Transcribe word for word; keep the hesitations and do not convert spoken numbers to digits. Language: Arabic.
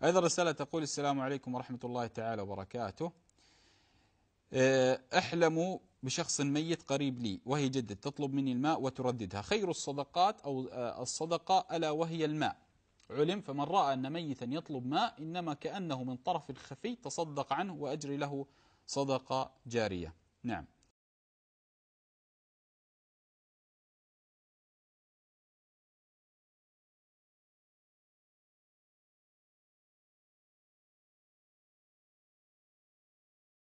أيضا رسالة تقول: السلام عليكم ورحمة الله تعالى وبركاته. أحلم بشخص ميت قريب لي وهي جدة تطلب مني الماء وترددها، خير الصدقات أو الصدقة ألا وهي الماء. علم فمن رأى أن ميتا يطلب ماء إنما كأنه من طرف الخفي تصدق عنه وأجري له صدقة جارية. نعم.